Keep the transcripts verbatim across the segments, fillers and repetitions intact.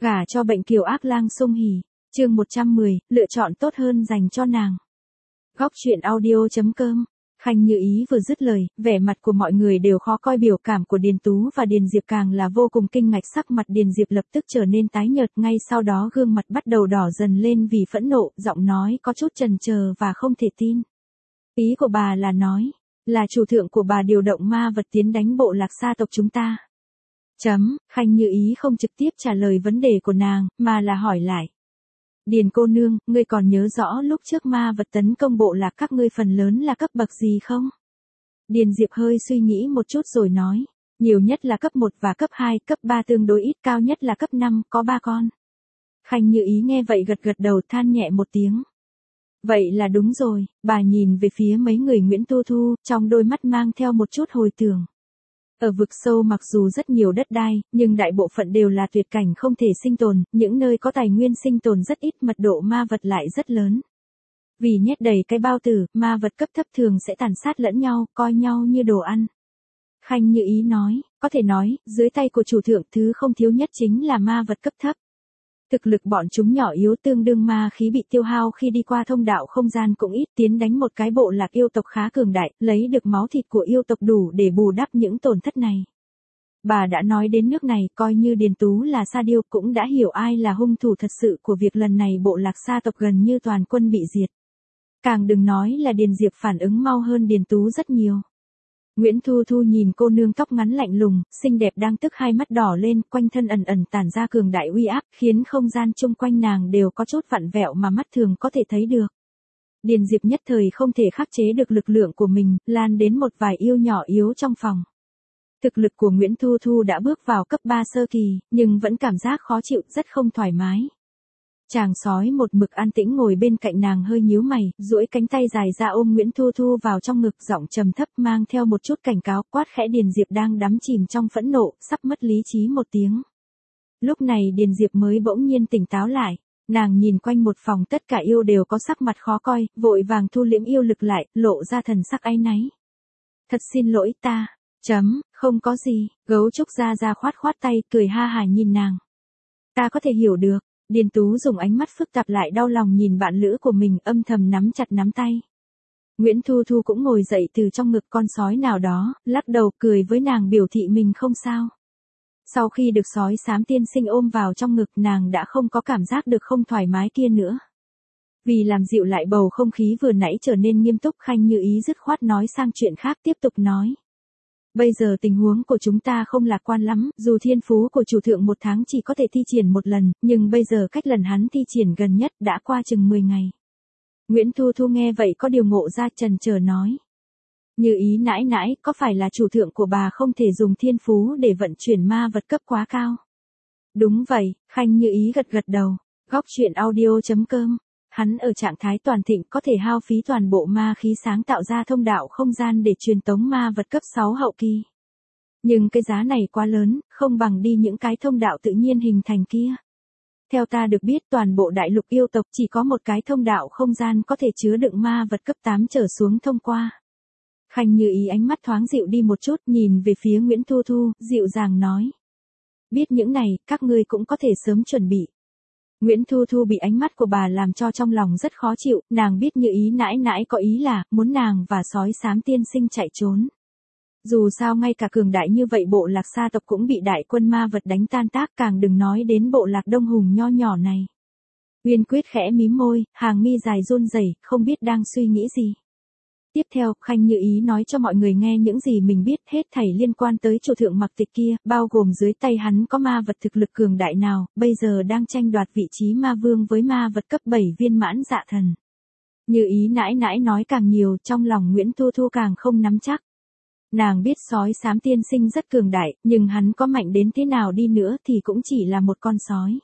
Gả cho bệnh kiều ác lang sung hỉ, chương một trăm mười, lựa chọn tốt hơn dành cho nàng. Góc truyện audio.com. Khanh Như Ý vừa dứt lời, vẻ mặt của mọi người đều khó coi, biểu cảm của Điền Tú và Điền Diệp càng là vô cùng kinh ngạc, sắc mặt Điền Diệp lập tức trở nên tái nhợt, ngay sau đó gương mặt bắt đầu đỏ dần lên vì phẫn nộ, giọng nói có chút chần chờ và không thể tin. Ý của bà là nói, là chủ thượng của bà điều động ma vật tiến đánh bộ lạc sa tộc chúng ta. Chấm, Khanh Như Ý không trực tiếp trả lời vấn đề của nàng, mà là hỏi lại. Điền cô nương, ngươi còn nhớ rõ lúc trước ma vật tấn công bộ lạc các ngươi phần lớn là cấp bậc gì không? Điền Diệp hơi suy nghĩ một chút rồi nói, nhiều nhất là cấp một và cấp hai, cấp ba tương đối ít, cao nhất là cấp năm, có ba con. Khanh Như Ý nghe vậy gật gật đầu, than nhẹ một tiếng. Vậy là đúng rồi, bà nhìn về phía mấy người Nguyễn Thu Thu, trong đôi mắt mang theo một chút hồi tưởng. Ở vực sâu mặc dù rất nhiều đất đai, nhưng đại bộ phận đều là tuyệt cảnh không thể sinh tồn, những nơi có tài nguyên sinh tồn rất ít, mật độ ma vật lại rất lớn. Vì nhét đầy cái bao tử, ma vật cấp thấp thường sẽ tàn sát lẫn nhau, coi nhau như đồ ăn. Khanh Như Ý nói, có thể nói, dưới tay của chủ thượng thứ không thiếu nhất chính là ma vật cấp thấp. Thực lực bọn chúng nhỏ yếu, tương đương ma khí bị tiêu hao khi đi qua thông đạo không gian cũng ít, tiến đánh một cái bộ lạc yêu tộc khá cường đại, lấy được máu thịt của yêu tộc đủ để bù đắp những tổn thất này. Bà đã nói đến nước này, coi như Điền Tú là Sa Điêu cũng đã hiểu ai là hung thủ thật sự của việc lần này bộ lạc Sa tộc gần như toàn quân bị diệt. Càng đừng nói là Điền Diệp phản ứng mau hơn Điền Tú rất nhiều. Nguyễn Thu Thu nhìn cô nương tóc ngắn lạnh lùng, xinh đẹp đang tức hai mắt đỏ lên, quanh thân ẩn ẩn tản ra cường đại uy áp, khiến không gian chung quanh nàng đều có chút vặn vẹo mà mắt thường có thể thấy được. Điền Diệp nhất thời không thể khắc chế được lực lượng của mình, lan đến một vài yêu nhỏ yếu trong phòng. Thực lực của Nguyễn Thu Thu đã bước vào cấp ba sơ kỳ, nhưng vẫn cảm giác khó chịu, rất không thoải mái. Chàng sói một mực an tĩnh ngồi bên cạnh nàng hơi nhíu mày, duỗi cánh tay dài ra ôm Nguyễn Thu Thu vào trong ngực, giọng trầm thấp mang theo một chút cảnh cáo, quát khẽ. Điền Diệp đang đắm chìm trong phẫn nộ, sắp mất lý trí một tiếng. Lúc này Điền Diệp mới bỗng nhiên tỉnh táo lại, nàng nhìn quanh một phòng tất cả yêu đều có sắc mặt khó coi, vội vàng thu liễm yêu lực lại, lộ ra thần sắc áy náy. Thật xin lỗi ta, chấm, không có gì, Gấu Trúc ra ra khoát khoát tay, cười ha hả nhìn nàng. Ta có thể hiểu được. Điền Tú dùng ánh mắt phức tạp lại đau lòng nhìn bạn lữ của mình, âm thầm nắm chặt nắm tay. Nguyễn Thu Thu cũng ngồi dậy từ trong ngực con sói nào đó, lắc đầu cười với nàng biểu thị mình không sao. Sau khi được sói xám tiên sinh ôm vào trong ngực, nàng đã không có cảm giác được không thoải mái kia nữa. Vì làm dịu lại bầu không khí vừa nãy trở nên nghiêm túc, Khanh Như Ý dứt khoát nói sang chuyện khác, tiếp tục nói. Bây giờ tình huống của chúng ta không lạc quan lắm, dù thiên phú của chủ thượng một tháng chỉ có thể thi triển một lần, nhưng bây giờ cách lần hắn thi triển gần nhất đã qua chừng mười ngày. Nguyễn Thu Thu nghe vậy có điều ngộ ra, chần chờ nói. Như Ý nãi nãi, có phải là chủ thượng của bà không thể dùng thiên phú để vận chuyển ma vật cấp quá cao? Đúng vậy, Khanh Như Ý gật gật đầu. Góc truyện audio.com. Hắn ở trạng thái toàn thịnh có thể hao phí toàn bộ ma khí sáng tạo ra thông đạo không gian để truyền tống ma vật cấp sáu hậu kỳ. Nhưng cái giá này quá lớn, không bằng đi những cái thông đạo tự nhiên hình thành kia. Theo ta được biết, toàn bộ đại lục yêu tộc chỉ có một cái thông đạo không gian có thể chứa đựng ma vật cấp tám trở xuống thông qua. Khanh Như Ý ánh mắt thoáng dịu đi một chút, nhìn về phía Nguyễn Thu Thu, dịu dàng nói. Biết những này, các ngươi cũng có thể sớm chuẩn bị. Nguyễn Thu Thu bị ánh mắt của bà làm cho trong lòng rất khó chịu, nàng biết Như Ý nãi nãi có ý là, muốn nàng và sói xám tiên sinh chạy trốn. Dù sao ngay cả cường đại như vậy bộ lạc sa tộc cũng bị đại quân ma vật đánh tan tác, càng đừng nói đến bộ lạc Đông Hùng nho nhỏ này. Uyên Quyết khẽ mím môi, hàng mi dài run rẩy, không biết đang suy nghĩ gì. Tiếp theo, Khanh Như Ý nói cho mọi người nghe những gì mình biết, hết thảy liên quan tới chủ thượng Mặc Tịch kia, bao gồm dưới tay hắn có ma vật thực lực cường đại nào, bây giờ đang tranh đoạt vị trí ma vương với ma vật cấp bảy viên mãn dạ thần. Như Ý nãi nãi nói càng nhiều, trong lòng Nguyễn Thu Thu càng không nắm chắc. Nàng biết sói xám tiên sinh rất cường đại, nhưng hắn có mạnh đến thế nào đi nữa thì cũng chỉ là một con sói.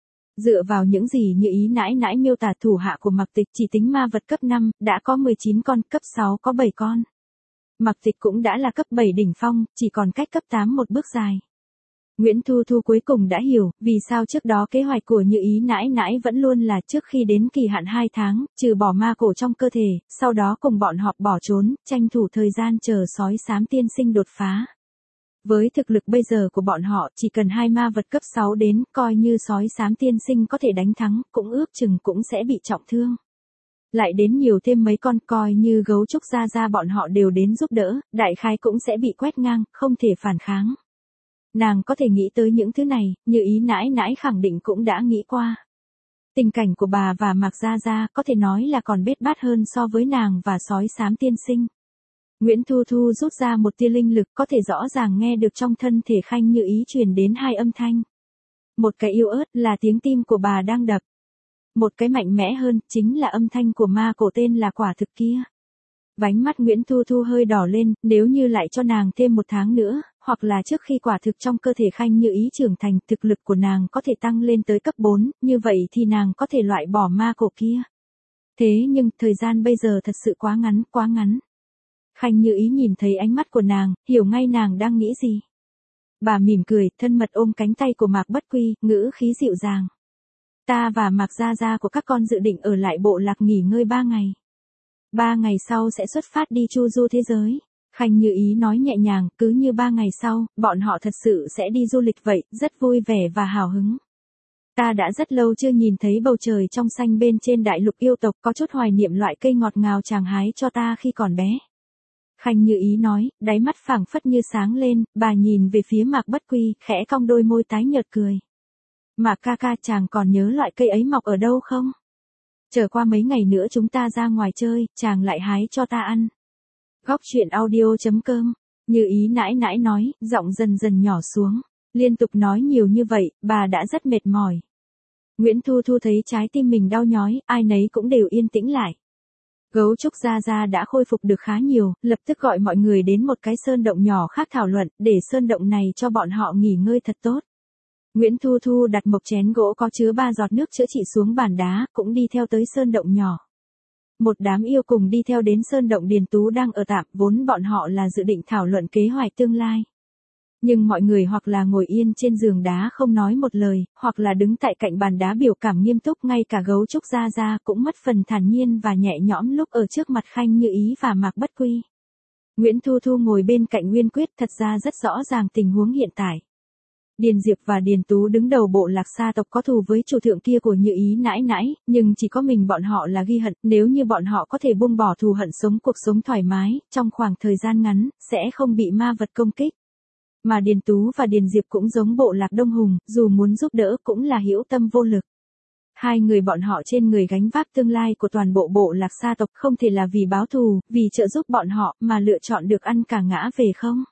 Dựa vào những gì Như Ý nãi nãi miêu tả, thủ hạ của Mặc Tịch chỉ tính ma vật cấp năm, đã có mười chín con, cấp sáu có bảy con. Mặc Tịch cũng đã là cấp bảy đỉnh phong, chỉ còn cách cấp tám một bước dài. Nguyễn Thu Thu cuối cùng đã hiểu, vì sao trước đó kế hoạch của Như Ý nãi nãi vẫn luôn là trước khi đến kỳ hạn hai tháng, trừ bỏ ma cổ trong cơ thể, sau đó cùng bọn họ bỏ trốn, tranh thủ thời gian chờ sói xám tiên sinh đột phá. Với thực lực bây giờ của bọn họ, chỉ cần hai ma vật cấp sáu đến, coi như sói xám tiên sinh có thể đánh thắng, cũng ước chừng cũng sẽ bị trọng thương. Lại đến nhiều thêm mấy con, coi như gấu trúc gia gia bọn họ đều đến giúp đỡ, đại khái cũng sẽ bị quét ngang, không thể phản kháng. Nàng có thể nghĩ tới những thứ này, Như Ý nãi nãi khẳng định cũng đã nghĩ qua. Tình cảnh của bà và Mạc Gia Gia có thể nói là còn bết bát hơn so với nàng và sói xám tiên sinh. Nguyễn Thu Thu rút ra một tia linh lực, có thể rõ ràng nghe được trong thân thể Khanh Như Ý truyền đến hai âm thanh. Một cái yếu ớt là tiếng tim của bà đang đập. Một cái mạnh mẽ hơn, chính là âm thanh của ma cổ tên là quả thực kia. Vánh mắt Nguyễn Thu Thu hơi đỏ lên, nếu như lại cho nàng thêm một tháng nữa, hoặc là trước khi quả thực trong cơ thể Khanh Như Ý trưởng thành, thực lực của nàng có thể tăng lên tới cấp bốn, như vậy thì nàng có thể loại bỏ ma cổ kia. Thế nhưng, thời gian bây giờ thật sự quá ngắn, quá ngắn. Khanh Như Ý nhìn thấy ánh mắt của nàng, hiểu ngay nàng đang nghĩ gì. Bà mỉm cười, thân mật ôm cánh tay của Mạc Bất Quy, ngữ khí dịu dàng. Ta và Mạc Gia Gia của các con dự định ở lại bộ lạc nghỉ ngơi ba ngày. Ba ngày sau sẽ xuất phát đi chu du thế giới. Khanh Như Ý nói nhẹ nhàng, cứ như ba ngày sau, bọn họ thật sự sẽ đi du lịch vậy, rất vui vẻ và hào hứng. Ta đã rất lâu chưa nhìn thấy bầu trời trong xanh bên trên đại lục yêu tộc, có chút hoài niệm loại cây ngọt ngào chàng hái cho ta khi còn bé. Khanh Như Ý nói, đáy mắt phảng phất như sáng lên, bà nhìn về phía Mạc Bất Quy, khẽ cong đôi môi tái nhợt cười. Mạc ca ca, chàng còn nhớ loại cây ấy mọc ở đâu không? Chờ qua mấy ngày nữa chúng ta ra ngoài chơi, chàng lại hái cho ta ăn. Góc truyện audio chấm com, Như Ý nãi nãi nói, giọng dần dần nhỏ xuống. Liên tục nói nhiều như vậy, bà đã rất mệt mỏi. Nguyễn Thu Thu thấy trái tim mình đau nhói, ai nấy cũng đều yên tĩnh lại. Gấu trúc Gia Gia đã khôi phục được khá nhiều, lập tức gọi mọi người đến một cái sơn động nhỏ khác thảo luận, để sơn động này cho bọn họ nghỉ ngơi thật tốt. Nguyễn Thu Thu đặt một chén gỗ có chứa ba giọt nước chữa trị xuống bàn đá, cũng đi theo tới sơn động nhỏ. Một đám yêu cùng đi theo đến sơn động Điền Tú đang ở tạm, vốn bọn họ là dự định thảo luận kế hoạch tương lai. Nhưng mọi người hoặc là ngồi yên trên giường đá không nói một lời, hoặc là đứng tại cạnh bàn đá biểu cảm nghiêm túc, ngay cả gấu trúc Gia Gia cũng mất phần thản nhiên và nhẹ nhõm lúc ở trước mặt Khanh Như Ý và Mạc Bất Quy. Nguyễn Thu Thu ngồi bên cạnh Nguyên Quyết, thật ra rất rõ ràng tình huống hiện tại. Điền Diệp và Điền Tú đứng đầu bộ lạc Sa tộc có thù với chủ thượng kia của Như Ý nãi nãi, nhưng chỉ có mình bọn họ là ghi hận, nếu như bọn họ có thể buông bỏ thù hận sống cuộc sống thoải mái, trong khoảng thời gian ngắn, sẽ không bị ma vật công kích. Mà Điền Tú và Điền Diệp cũng giống bộ lạc Đông Hùng, dù muốn giúp đỡ cũng là hữu tâm vô lực. Hai người bọn họ trên người gánh vác tương lai của toàn bộ bộ lạc Sa tộc, không thể là vì báo thù, vì trợ giúp bọn họ, mà lựa chọn được ăn cả ngã về không?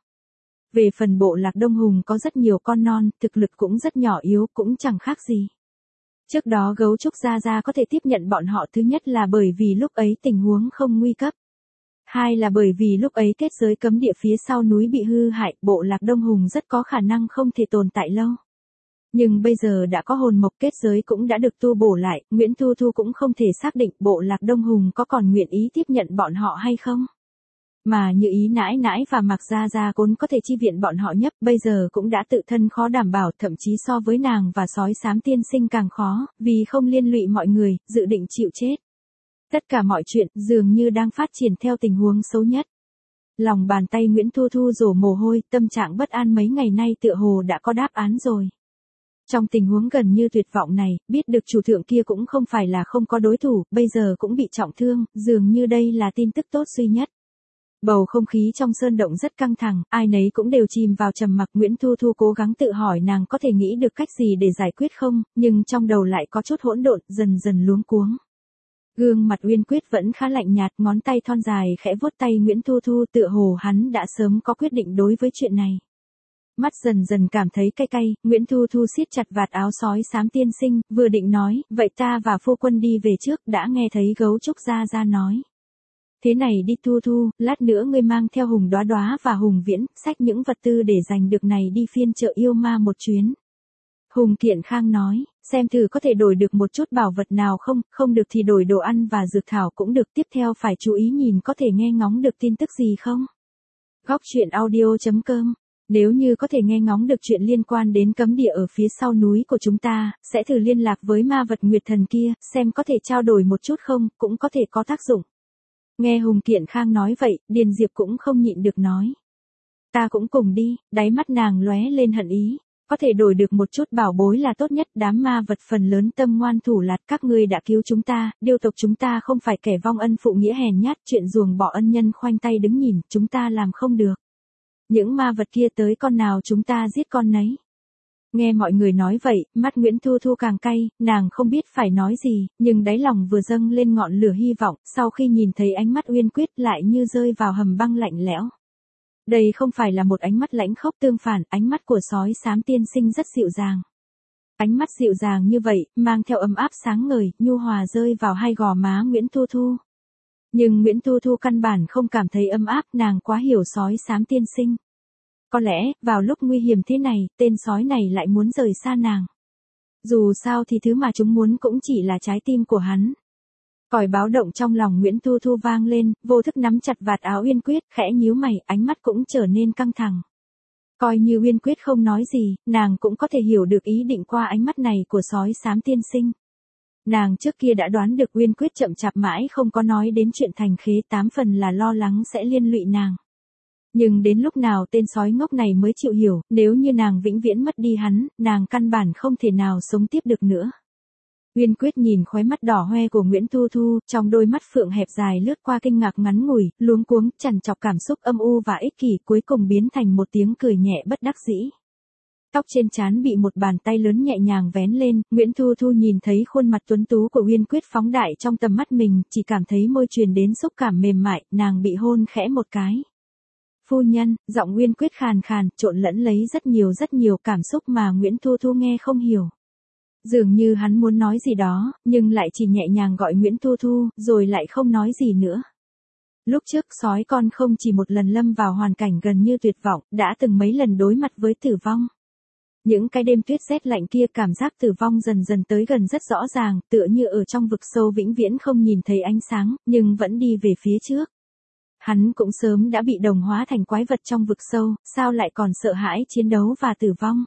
Về phần bộ lạc Đông Hùng có rất nhiều con non, thực lực cũng rất nhỏ yếu, cũng chẳng khác gì. Trước đó gấu trúc Gia Gia có thể tiếp nhận bọn họ, thứ nhất là bởi vì lúc ấy tình huống không nguy cấp. Hai là bởi vì lúc ấy kết giới cấm địa phía sau núi bị hư hại, bộ lạc Đông Hùng rất có khả năng không thể tồn tại lâu. Nhưng bây giờ đã có hồn mộc, kết giới cũng đã được tu bổ lại, Nguyễn Thu Thu cũng không thể xác định bộ lạc Đông Hùng có còn nguyện ý tiếp nhận bọn họ hay không. Mà Như Ý nãi nãi và Mạc Gia Gia vốn có thể chi viện bọn họ nhất, bây giờ cũng đã tự thân khó đảm bảo, thậm chí so với nàng và sói xám tiên sinh càng khó, vì không liên lụy mọi người, dự định chịu chết. Tất cả mọi chuyện dường như đang phát triển theo tình huống xấu nhất. Lòng bàn tay Nguyễn Thu Thu đổ mồ hôi, tâm trạng bất an mấy ngày nay tựa hồ đã có đáp án rồi. Trong tình huống gần như tuyệt vọng này, biết được chủ thượng kia cũng không phải là không có đối thủ, bây giờ cũng bị trọng thương, dường như đây là tin tức tốt duy nhất. Bầu không khí trong sơn động rất căng thẳng, ai nấy cũng đều chìm vào trầm mặc. Nguyễn Thu Thu cố gắng tự hỏi nàng có thể nghĩ được cách gì để giải quyết không, nhưng trong đầu lại có chút hỗn độn, dần dần luống cuống. Gương mặt Uyên Quyết vẫn khá lạnh nhạt, ngón tay thon dài khẽ vuốt tay Nguyễn Thu Thu, tựa hồ hắn đã sớm có quyết định đối với chuyện này. Mắt dần dần cảm thấy cay cay, Nguyễn Thu Thu siết chặt vạt áo sói xám tiên sinh, vừa định nói, vậy ta và phu quân đi về trước, đã nghe thấy gấu trúc Gia Gia nói. Thế này đi Thu Thu, lát nữa ngươi mang theo Hùng Đóa Đóa và Hùng Viễn, xách những vật tư để giành được này đi phiên chợ yêu ma một chuyến. Hùng Kiện Khang nói, xem thử có thể đổi được một chút bảo vật nào không, không được thì đổi đồ ăn và dược thảo cũng được, tiếp theo phải chú ý nhìn có thể nghe ngóng được tin tức gì không. Góc truyện audio chấm com, nếu như có thể nghe ngóng được chuyện liên quan đến cấm địa ở phía sau núi của chúng ta, sẽ thử liên lạc với ma vật Nguyệt Thần kia, xem có thể trao đổi một chút không, cũng có thể có tác dụng. Nghe Hùng Kiện Khang nói vậy, Điền Diệp cũng không nhịn được nói. Ta cũng cùng đi, đáy mắt nàng lóe lên hận ý. Có thể đổi được một chút bảo bối là tốt nhất, đám ma vật phần lớn tâm ngoan thủ lạt, các ngươi đã cứu chúng ta, điêu tộc chúng ta không phải kẻ vong ân phụ nghĩa hèn nhát, chuyện ruồng bỏ ân nhân khoanh tay đứng nhìn, chúng ta làm không được. Những ma vật kia tới con nào chúng ta giết con nấy. Nghe mọi người nói vậy, mắt Nguyễn Thu Thu càng cay, nàng không biết phải nói gì, nhưng đáy lòng vừa dâng lên ngọn lửa hy vọng, sau khi nhìn thấy ánh mắt Uyên Quyết lại như rơi vào hầm băng lạnh lẽo. Đây không phải là một ánh mắt lãnh khốc, tương phản, ánh mắt của sói xám tiên sinh rất dịu dàng. Ánh mắt dịu dàng như vậy, mang theo ấm áp sáng ngời, nhu hòa rơi vào hai gò má Nguyễn Thu Thu. Nhưng Nguyễn Thu Thu căn bản không cảm thấy ấm áp, nàng quá hiểu sói xám tiên sinh. Có lẽ, vào lúc nguy hiểm thế này, tên sói này lại muốn rời xa nàng. Dù sao thì thứ mà chúng muốn cũng chỉ là trái tim của hắn. Còi báo động trong lòng Nguyễn Thu Thu vang lên, vô thức nắm chặt vạt áo Uyên Quyết, khẽ nhíu mày, ánh mắt cũng trở nên căng thẳng. Coi như Uyên Quyết không nói gì, nàng cũng có thể hiểu được ý định qua ánh mắt này của sói xám tiên sinh. Nàng trước kia đã đoán được Uyên Quyết chậm chạp mãi không có nói đến chuyện thành khế, tám phần là lo lắng sẽ liên lụy nàng. Nhưng đến lúc nào tên sói ngốc này mới chịu hiểu, nếu như nàng vĩnh viễn mất đi hắn, nàng căn bản không thể nào sống tiếp được nữa. Uyên Quyết nhìn khóe mắt đỏ hoe của Nguyễn Thu Thu, trong đôi mắt phượng hẹp dài lướt qua kinh ngạc ngắn ngủi, luống cuống, trằn trọc cảm xúc âm u và ích kỷ, cuối cùng biến thành một tiếng cười nhẹ bất đắc dĩ. Tóc trên trán bị một bàn tay lớn nhẹ nhàng vén lên, Nguyễn Thu Thu nhìn thấy khuôn mặt tuấn tú của Uyên Quyết phóng đại trong tầm mắt mình, chỉ cảm thấy môi truyền đến xúc cảm mềm mại, nàng bị hôn khẽ một cái. Phu nhân, giọng Uyên Quyết khàn khàn, trộn lẫn lấy rất nhiều rất nhiều cảm xúc mà Nguyễn Thu Thu nghe không hiểu. Dường như hắn muốn nói gì đó, nhưng lại chỉ nhẹ nhàng gọi Nguyễn Thu Thu, rồi lại không nói gì nữa. Lúc trước sói con không chỉ một lần lâm vào hoàn cảnh gần như tuyệt vọng, đã từng mấy lần đối mặt với tử vong. Những cái đêm tuyết rét lạnh kia, cảm giác tử vong dần dần tới gần rất rõ ràng, tựa như ở trong vực sâu vĩnh viễn không nhìn thấy ánh sáng, nhưng vẫn đi về phía trước. Hắn cũng sớm đã bị đồng hóa thành quái vật trong vực sâu, sao lại còn sợ hãi chiến đấu và tử vong.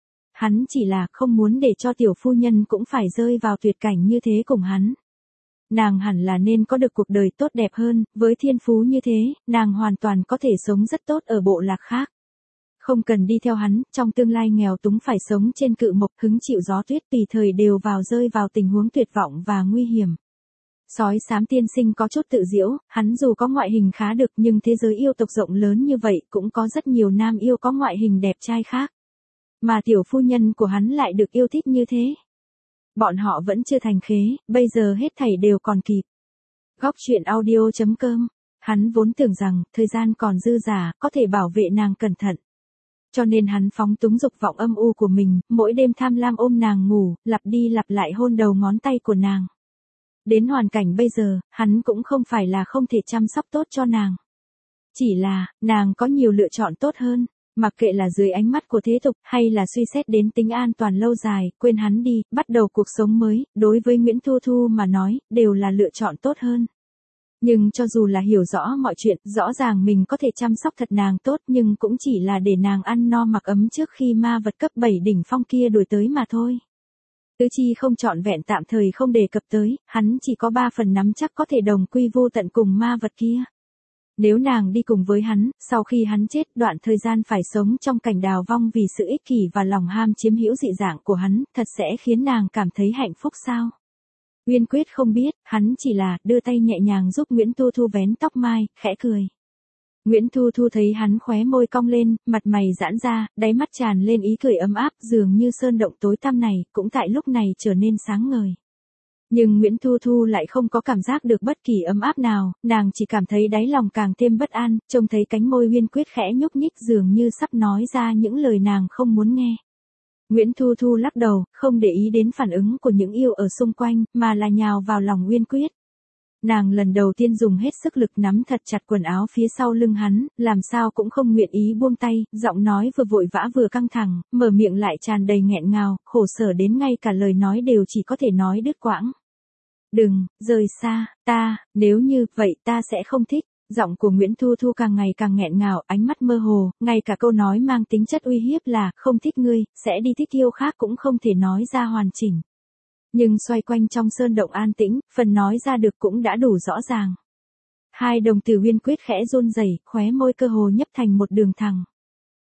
Hắn chỉ là không muốn để cho tiểu phu nhân cũng phải rơi vào tuyệt cảnh như thế cùng hắn. Nàng hẳn là nên có được cuộc đời tốt đẹp hơn, với thiên phú như thế, nàng hoàn toàn có thể sống rất tốt ở bộ lạc khác. Không cần đi theo hắn, trong tương lai nghèo túng phải sống trên cự mộc, hứng chịu gió tuyết, tùy thời đều vào rơi vào tình huống tuyệt vọng và nguy hiểm. Sói xám tiên sinh có chút tự giễu, hắn dù có ngoại hình khá được nhưng thế giới yêu tộc rộng lớn như vậy cũng có rất nhiều nam yêu có ngoại hình đẹp trai khác. Mà tiểu phu nhân của hắn lại được yêu thích như thế. Bọn họ vẫn chưa thành khế, bây giờ hết thảy đều còn kịp. Góc truyện audio chấm com. Hắn vốn tưởng rằng, thời gian còn dư dả, có thể bảo vệ nàng cẩn thận. Cho nên hắn phóng túng dục vọng âm u của mình, mỗi đêm tham lam ôm nàng ngủ, lặp đi lặp lại hôn đầu ngón tay của nàng. Đến hoàn cảnh bây giờ, hắn cũng không phải là không thể chăm sóc tốt cho nàng. Chỉ là, nàng có nhiều lựa chọn tốt hơn. Mặc kệ là dưới ánh mắt của thế tục, hay là suy xét đến tính an toàn lâu dài, quên hắn đi, bắt đầu cuộc sống mới, đối với Nguyễn Thu Thu mà nói, đều là lựa chọn tốt hơn. Nhưng cho dù là hiểu rõ mọi chuyện, rõ ràng mình có thể chăm sóc thật nàng tốt, nhưng cũng chỉ là để nàng ăn no mặc ấm trước khi ma vật cấp bảy đỉnh phong kia đuổi tới mà thôi. Tứ chi không trọn vẹn tạm thời không đề cập tới, hắn chỉ có ba phần nắm chắc có thể đồng quy vô tận cùng ma vật kia. Nếu nàng đi cùng với hắn, sau khi hắn chết, đoạn thời gian phải sống trong cảnh đào vong vì sự ích kỷ và lòng ham chiếm hữu dị dạng của hắn, thật sẽ khiến nàng cảm thấy hạnh phúc sao? Uyên Quyết không biết, hắn chỉ là đưa tay nhẹ nhàng giúp Nguyễn Thu Thu vén tóc mai, khẽ cười. Nguyễn Thu Thu thấy hắn khóe môi cong lên, mặt mày giãn ra, đáy mắt tràn lên ý cười ấm áp, dường như sơn động tối tăm này, cũng tại lúc này trở nên sáng ngời. Nhưng Nguyễn Thu Thu lại không có cảm giác được bất kỳ ấm áp nào, nàng chỉ cảm thấy đáy lòng càng thêm bất an, trông thấy cánh môi Uyên Quyết khẽ nhúc nhích dường như sắp nói ra những lời nàng không muốn nghe. Nguyễn Thu Thu lắc đầu, không để ý đến phản ứng của những yêu ở xung quanh, mà là nhào vào lòng Uyên Quyết. Nàng lần đầu tiên dùng hết sức lực nắm thật chặt quần áo phía sau lưng hắn, làm sao cũng không nguyện ý buông tay, giọng nói vừa vội vã vừa căng thẳng, mở miệng lại tràn đầy nghẹn ngào, khổ sở đến ngay cả lời nói đều chỉ có thể nói đứt quãng. Đừng, rời xa, ta, nếu như vậy ta sẽ không thích. Giọng của Nguyễn Thu Thu càng ngày càng nghẹn ngào, ánh mắt mơ hồ, ngay cả câu nói mang tính chất uy hiếp là, không thích ngươi, sẽ đi thích yêu khác cũng không thể nói ra hoàn chỉnh. Nhưng xoay quanh trong sơn động an tĩnh, phần nói ra được cũng đã đủ rõ ràng. Hai đồng tử Uyên Quyết khẽ run rẩy, khóe môi cơ hồ nhấp thành một đường thẳng.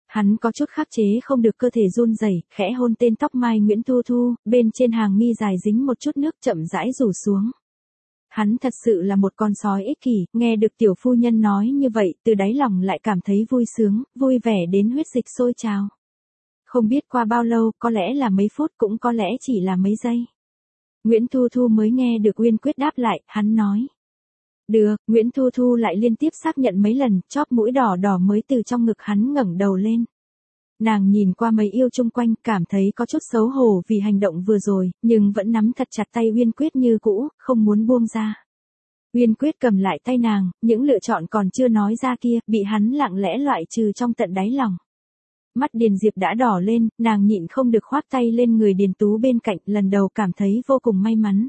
Hắn có chút khắc chế không được cơ thể run rẩy, khẽ hôn tên tóc mai Nguyễn Thu Thu, bên trên hàng mi dài dính một chút nước chậm rãi rủ xuống. Hắn thật sự là một con sói ích kỷ, nghe được tiểu phu nhân nói như vậy, từ đáy lòng lại cảm thấy vui sướng, vui vẻ đến huyết dịch sôi trào. Không biết qua bao lâu, có lẽ là mấy phút cũng có lẽ chỉ là mấy giây. Nguyễn Thu Thu mới nghe được Uyên Quyết đáp lại, hắn nói. Được, Nguyễn Thu Thu lại liên tiếp xác nhận mấy lần, chóp mũi đỏ đỏ mới từ trong ngực hắn ngẩng đầu lên. Nàng nhìn qua mấy yêu chung quanh, cảm thấy có chút xấu hổ vì hành động vừa rồi, nhưng vẫn nắm thật chặt tay Uyên Quyết như cũ, không muốn buông ra. Uyên Quyết cầm lại tay nàng, những lựa chọn còn chưa nói ra kia, bị hắn lặng lẽ loại trừ trong tận đáy lòng. Mắt Điền Diệp đã đỏ lên, nàng nhịn không được khoác tay lên người Điền Tú bên cạnh, lần đầu cảm thấy vô cùng may mắn.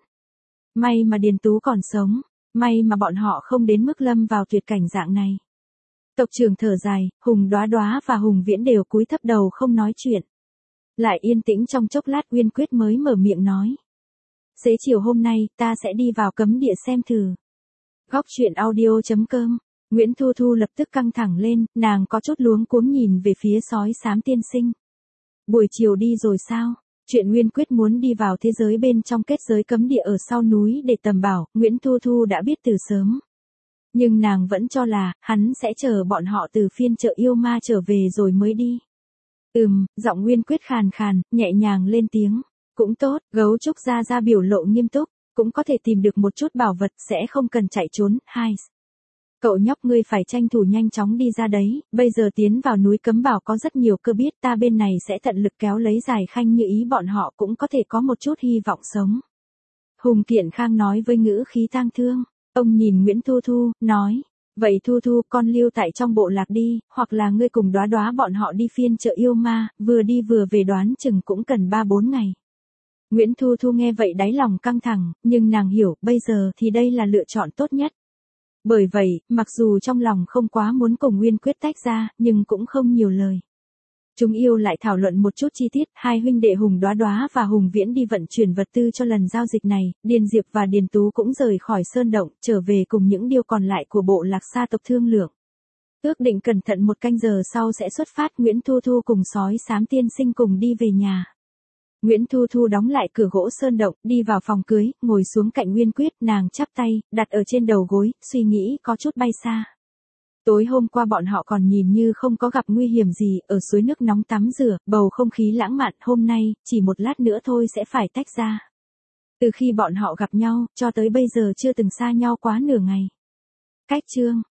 May mà Điền Tú còn sống, may mà bọn họ không đến mức lâm vào tuyệt cảnh dạng này. Tộc trưởng thở dài, Hùng Đóa Đóa và Hùng Viễn đều cúi thấp đầu không nói chuyện. Lại yên tĩnh trong chốc lát Uyên Quyết mới mở miệng nói. Xế chiều hôm nay, ta sẽ đi vào cấm địa xem thử. Góc truyện audio chấm com. Nguyễn Thu Thu lập tức căng thẳng lên, nàng có chút luống cuống nhìn về phía sói xám tiên sinh. Buổi chiều đi rồi sao? Chuyện Uyên Quyết muốn đi vào thế giới bên trong kết giới cấm địa ở sau núi để tầm bảo, Nguyễn Thu Thu đã biết từ sớm. Nhưng nàng vẫn cho là, hắn sẽ chờ bọn họ từ phiên chợ yêu ma trở về rồi mới đi. Ừm, giọng Uyên Quyết khàn khàn, nhẹ nhàng lên tiếng. Cũng tốt, gấu trúc ra ra biểu lộ nghiêm túc, cũng có thể tìm được một chút bảo vật sẽ không cần chạy trốn, hai. Cậu nhóc ngươi phải tranh thủ nhanh chóng đi ra đấy, bây giờ tiến vào núi cấm bảo có rất nhiều cơ biết ta bên này sẽ tận lực kéo lấy Giải Khanh như ý bọn họ cũng có thể có một chút hy vọng sống. Hùng Kiện Khang nói với ngữ khí tang thương, ông nhìn Nguyễn Thu Thu, nói, vậy Thu Thu con lưu tại trong bộ lạc đi, hoặc là ngươi cùng Đóa Đóa bọn họ đi phiên chợ yêu ma, vừa đi vừa về đoán chừng cũng cần ba bốn ngày. Nguyễn Thu Thu nghe vậy đáy lòng căng thẳng, nhưng nàng hiểu, bây giờ thì đây là lựa chọn tốt nhất. Bởi vậy, mặc dù trong lòng không quá muốn cùng Uyên Quyết tách ra, nhưng cũng không nhiều lời. Chúng yêu lại thảo luận một chút chi tiết, hai huynh đệ Hùng Đóa Đóa và Hùng Viễn đi vận chuyển vật tư cho lần giao dịch này, Điền Diệp và Điền Tú cũng rời khỏi sơn động, trở về cùng những điều còn lại của bộ lạc Sa tộc thương lượng. Ước định cẩn thận một canh giờ sau sẽ xuất phát, Nguyễn Thu Thu cùng sói xám tiên sinh cùng đi về nhà. Nguyễn Thu Thu đóng lại cửa gỗ sơn động, đi vào phòng cưới, ngồi xuống cạnh Uyên Quyết, nàng chắp tay, đặt ở trên đầu gối, suy nghĩ có chút bay xa. Tối hôm qua bọn họ còn nhìn như không có gặp nguy hiểm gì, ở suối nước nóng tắm rửa, bầu không khí lãng mạn, hôm nay, chỉ một lát nữa thôi sẽ phải tách ra. Từ khi bọn họ gặp nhau, cho tới bây giờ chưa từng xa nhau quá nửa ngày. Cách chương